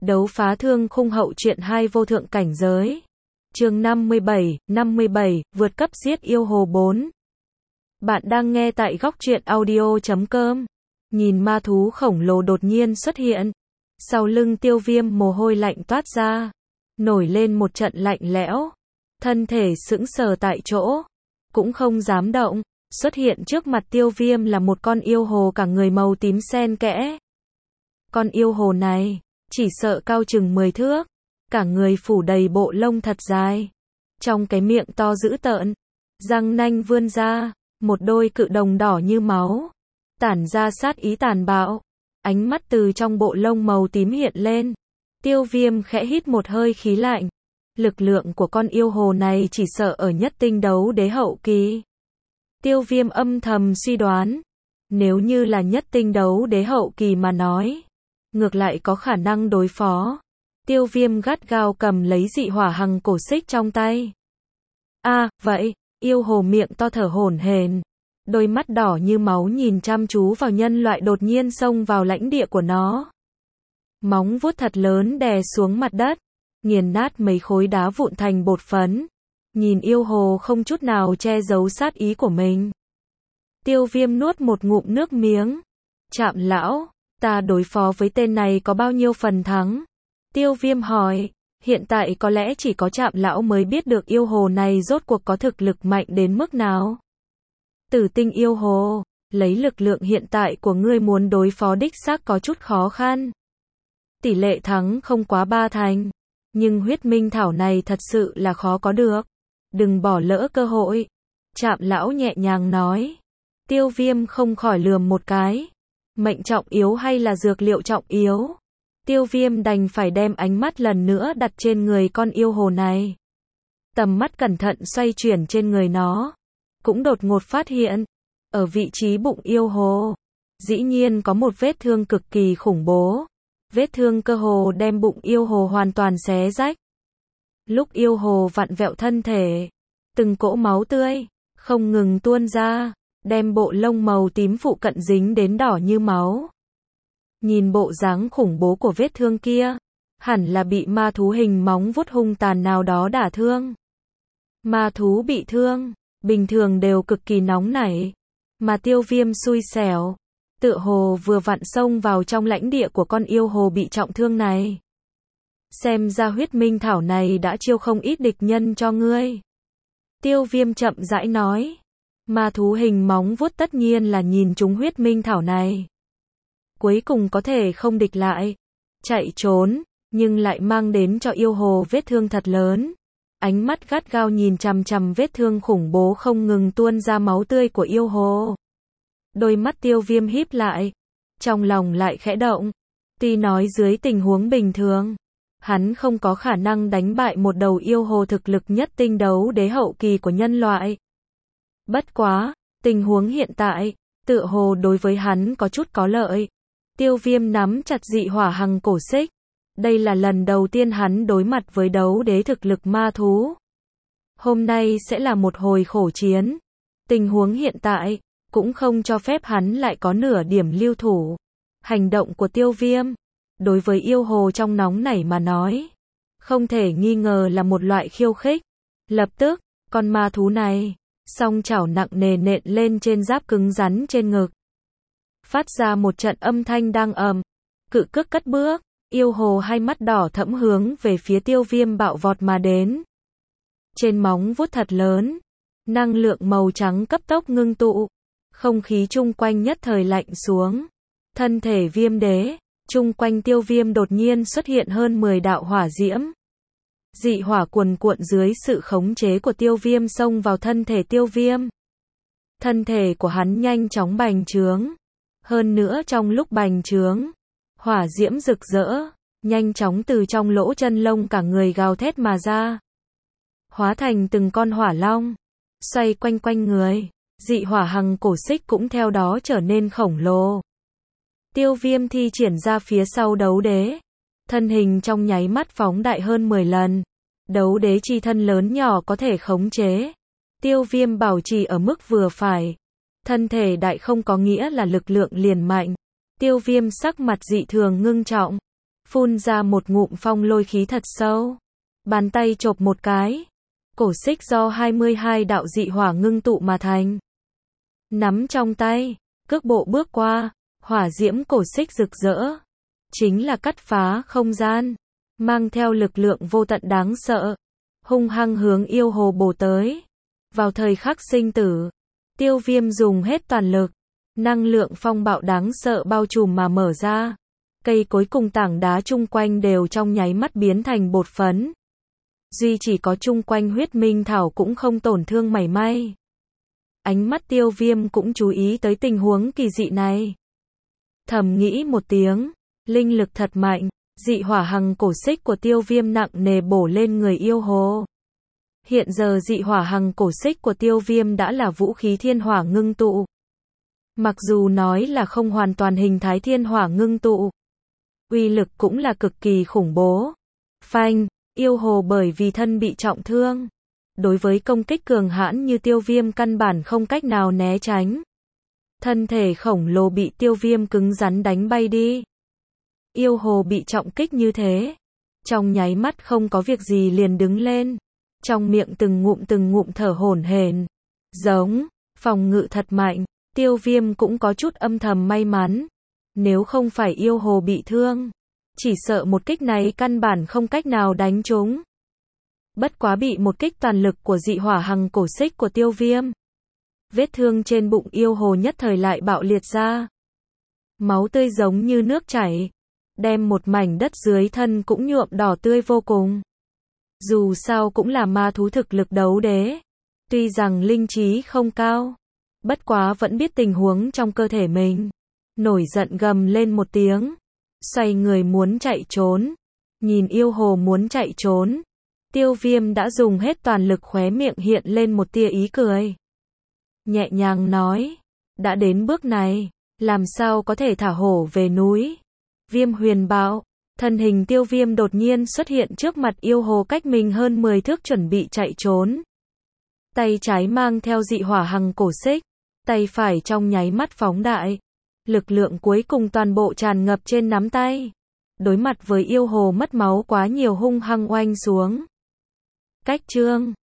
Đấu phá thương khung hậu truyện 2 vô thượng cảnh giới. Chương 57, vượt cấp giết yêu hồ 4. Bạn đang nghe tại góc truyện audio.com. Nhìn ma thú khổng lồ đột nhiên xuất hiện. Sau lưng Tiêu Viêm mồ hôi lạnh toát ra. Nổi lên một trận lạnh lẽo. Thân thể sững sờ tại chỗ. Cũng không dám động. Xuất hiện trước mặt Tiêu Viêm là một con yêu hồ cả người màu tím xen kẽ. Con yêu hồ này chỉ sợ cao chừng 10 thước, cả người phủ đầy bộ lông thật dài. Trong cái miệng to dữ tợn, răng nanh vươn ra, một đôi cự đồng đỏ như máu, tản ra sát ý tàn bạo. Ánh mắt từ trong bộ lông màu tím hiện lên. Tiêu Viêm khẽ hít một hơi khí lạnh. Lực lượng của con yêu hồ này chỉ sợ ở nhất tinh đấu đế hậu kỳ. Tiêu Viêm âm thầm suy đoán, nếu như là nhất tinh đấu đế hậu kỳ mà nói, ngược lại có khả năng đối phó. Tiêu Viêm gắt gao cầm lấy dị hỏa hằng cổ xích trong tay. Vậy, yêu hồ miệng to thở hổn hển, đôi mắt đỏ như máu nhìn chăm chú vào nhân loại đột nhiên xông vào lãnh địa của nó. Móng vuốt thật lớn đè xuống mặt đất, nghiền nát mấy khối đá vụn thành bột phấn. Nhìn yêu hồ không chút nào che giấu sát ý của mình. Tiêu Viêm nuốt một ngụm nước miếng. Trạm lão, ta đối phó với tên này có bao nhiêu phần thắng? Tiêu Viêm hỏi. Hiện tại có lẽ chỉ có Trạm lão mới biết được yêu hồ này rốt cuộc có thực lực mạnh đến mức nào. Tử tinh yêu hồ, lấy lực lượng hiện tại của ngươi muốn đối phó đích xác có chút khó khăn. Tỷ lệ thắng không quá 3 thành. Nhưng huyết minh thảo này thật sự là khó có được. Đừng bỏ lỡ cơ hội. Trạm lão nhẹ nhàng nói. Tiêu Viêm không khỏi lườm một cái. Mệnh trọng yếu hay là dược liệu trọng yếu? Tiêu Viêm đành phải đem ánh mắt lần nữa đặt trên người con yêu hồ này. Tầm mắt cẩn thận xoay chuyển trên người nó. Cũng đột ngột phát hiện, ở vị trí bụng yêu hồ, dĩ nhiên có một vết thương cực kỳ khủng bố. Vết thương cơ hồ đem bụng yêu hồ hoàn toàn xé rách. Lúc yêu hồ vặn vẹo thân thể, từng cỗ máu tươi không ngừng tuôn ra, đem bộ lông màu tím phụ cận dính đến đỏ như máu. Nhìn bộ dáng khủng bố của vết thương kia, hẳn là bị ma thú hình móng vuốt hung tàn nào đó đả thương. Ma thú bị thương, bình thường đều cực kỳ nóng nảy, mà Tiêu Viêm xui xẻo, tựa hồ vừa vặn xông vào trong lãnh địa của con yêu hồ bị trọng thương này. Xem ra huyết minh thảo này đã chiêu không ít địch nhân cho ngươi. Tiêu Viêm chậm rãi nói. Ma thú hình móng vuốt tất nhiên là nhìn trúng huyết minh thảo này. Cuối cùng có thể không địch lại, chạy trốn, nhưng lại mang đến cho yêu hồ vết thương thật lớn. Ánh mắt gắt gao nhìn chằm chằm vết thương khủng bố không ngừng tuôn ra máu tươi của yêu hồ. Đôi mắt Tiêu Viêm híp lại, trong lòng lại khẽ động. Tuy nói dưới tình huống bình thường, hắn không có khả năng đánh bại một đầu yêu hồ thực lực nhất tinh đấu đế hậu kỳ của nhân loại. Bất quá, tình huống hiện tại, tựa hồ đối với hắn có chút có lợi. Tiêu Viêm nắm chặt dị hỏa hằng cổ xích. Đây là lần đầu tiên hắn đối mặt với đấu đế thực lực ma thú. Hôm nay sẽ là một hồi khổ chiến. Tình huống hiện tại, cũng không cho phép hắn lại có nửa điểm lưu thủ. Hành động của Tiêu Viêm, đối với yêu hồ trong nóng nảy mà nói, không thể nghi ngờ là một loại khiêu khích. Lập tức, con ma thú này, song chảo nặng nề nện lên trên giáp cứng rắn trên ngực. Phát ra một trận âm thanh đang ầm, cự cước cất bước, yêu hồ hai mắt đỏ thẫm hướng về phía Tiêu Viêm bạo vọt mà đến. Trên móng vuốt thật lớn, năng lượng màu trắng cấp tốc ngưng tụ, không khí chung quanh nhất thời lạnh xuống. Thân thể viêm đế, chung quanh Tiêu Viêm đột nhiên xuất hiện hơn 10 đạo hỏa diễm. Dị hỏa cuồn cuộn dưới sự khống chế của Tiêu Viêm xông vào thân thể Tiêu Viêm. Thân thể của hắn nhanh chóng bành trướng. Hơn nữa trong lúc bành trướng, hỏa diễm rực rỡ, nhanh chóng từ trong lỗ chân lông cả người gào thét mà ra. Hóa thành từng con hỏa long, xoay quanh quanh người, dị hỏa hằng cổ xích cũng theo đó trở nên khổng lồ. Tiêu Viêm thi triển ra phía sau đấu đế. Thân hình trong nháy mắt phóng đại hơn 10 lần. Đấu đế chi thân lớn nhỏ có thể khống chế. Tiêu Viêm bảo trì ở mức vừa phải. Thân thể đại không có nghĩa là lực lượng liền mạnh. Tiêu Viêm sắc mặt dị thường ngưng trọng. phun ra một ngụm phong lôi khí thật sâu. Bàn tay chộp một cái. Cổ xích do 22 đạo dị hỏa ngưng tụ mà thành. Nắm trong tay, cước bộ bước qua, hỏa diễm cổ xích rực rỡ. Chính là cắt phá không gian, mang theo lực lượng vô tận đáng sợ, hung hăng hướng yêu hồ bổ tới. Vào thời khắc sinh tử, Tiêu Viêm dùng hết toàn lực, năng lượng phong bạo đáng sợ bao trùm mà mở ra. Cây cối cùng tảng đá chung quanh đều trong nháy mắt biến thành bột phấn. Duy chỉ có chung quanh huyết minh thảo cũng không tổn thương mảy may. Ánh mắt Tiêu Viêm cũng chú ý tới tình huống kỳ dị này. Thầm nghĩ một tiếng, linh lực thật mạnh, dị hỏa hằng cổ xích của Tiêu Viêm nặng nề bổ lên người yêu hồ. Hiện giờ dị hỏa hằng cổ xích của Tiêu Viêm đã là vũ khí thiên hỏa ngưng tụ. Mặc dù nói là không hoàn toàn hình thái thiên hỏa ngưng tụ, uy lực cũng là cực kỳ khủng bố. Phanh, yêu hồ bởi vì thân bị trọng thương, đối với công kích cường hãn như Tiêu Viêm căn bản không cách nào né tránh. Thân thể khổng lồ bị Tiêu Viêm cứng rắn đánh bay đi. Yêu hồ bị trọng kích như thế, trong nháy mắt không có việc gì liền đứng lên, trong miệng từng ngụm thở hổn hển. Giống, phòng ngự thật mạnh, Tiêu Viêm cũng có chút âm thầm may mắn. Nếu không phải yêu hồ bị thương, chỉ sợ một kích này căn bản không cách nào đánh trúng. Bất quá bị một kích toàn lực của dị hỏa hằng cổ xích của Tiêu Viêm. Vết thương trên bụng yêu hồ nhất thời lại bạo liệt ra. Máu tươi giống như nước chảy, đem một mảnh đất dưới thân cũng nhuộm đỏ tươi vô cùng. Dù sao cũng là ma thú thực lực đấu đế. Tuy rằng linh trí không cao, bất quá vẫn biết tình huống trong cơ thể mình. Nổi giận gầm lên một tiếng, xoay người muốn chạy trốn. Nhìn yêu hồ muốn chạy trốn, Tiêu Viêm đã dùng hết toàn lực, khóe miệng hiện lên một tia ý cười. Nhẹ nhàng nói, đã đến bước này, làm sao có thể thả hổ về núi. Viêm huyền bạo, thân hình Tiêu Viêm đột nhiên xuất hiện trước mặt yêu hồ cách mình hơn 10 thước chuẩn bị chạy trốn. Tay trái mang theo dị hỏa hằng cổ xích, tay phải trong nháy mắt phóng đại. Lực lượng cuối cùng toàn bộ tràn ngập trên nắm tay. Đối mặt với yêu hồ mất máu quá nhiều hung hăng oanh xuống. Cách chương